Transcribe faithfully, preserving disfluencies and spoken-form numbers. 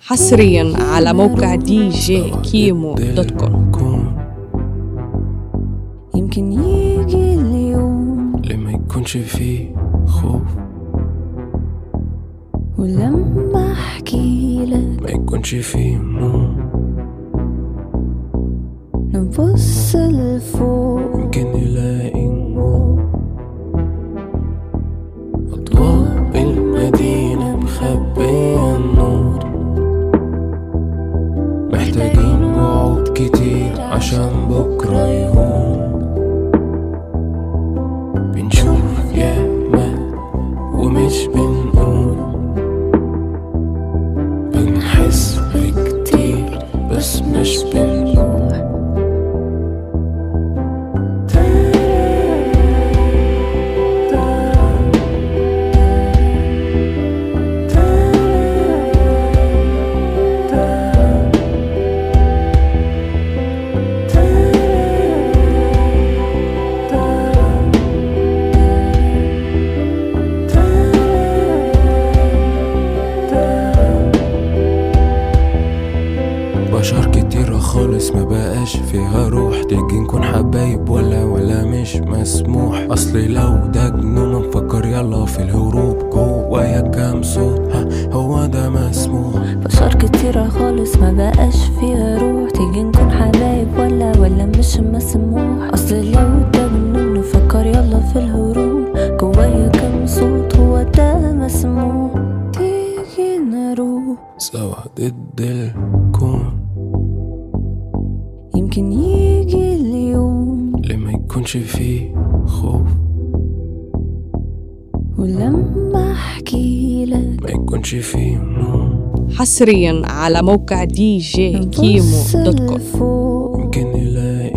حصريا على موقع دي جي كيمو دوت كوم. يمكن يجي اليوم اللي ما يكونش فيه خوف، ولما احكي لك ما يكونش فيه هموم، نبص لفوق يمكن نلاقي نور. أضواء المدينة مخبية النور، محتاجين وعود كتير عشان بكرة يهون. بنشوف ياما ومش بنقول، بنحس بكتير بس مش بنقول. بشر كتيرة خالص ما بقاش فيها روح، تيجي نكون حبايب ولا ولا مش مسموح. اصلي لو ده جنون مفكر يلا في الهروب، جوايا كام صوت ها هو ده مسموح. بشر كتيرة خالص ما بقاش فيها روح، تيجي نكون حبايب ولا ولا مش مسموح. اصل لو ده جنون نفكر يلا في الهروب، جوايا كام صوت هو ده مسموح. تيجي نروح سوا ضد الكون، يمكن يجي اليوم اللي ما يكونش فيه خوف، ولما احكي لك ما يكونش فيه هموم. حصريا على موقع دي جي كيمو دوت كوم. نبص لفوق يمكن نلاقي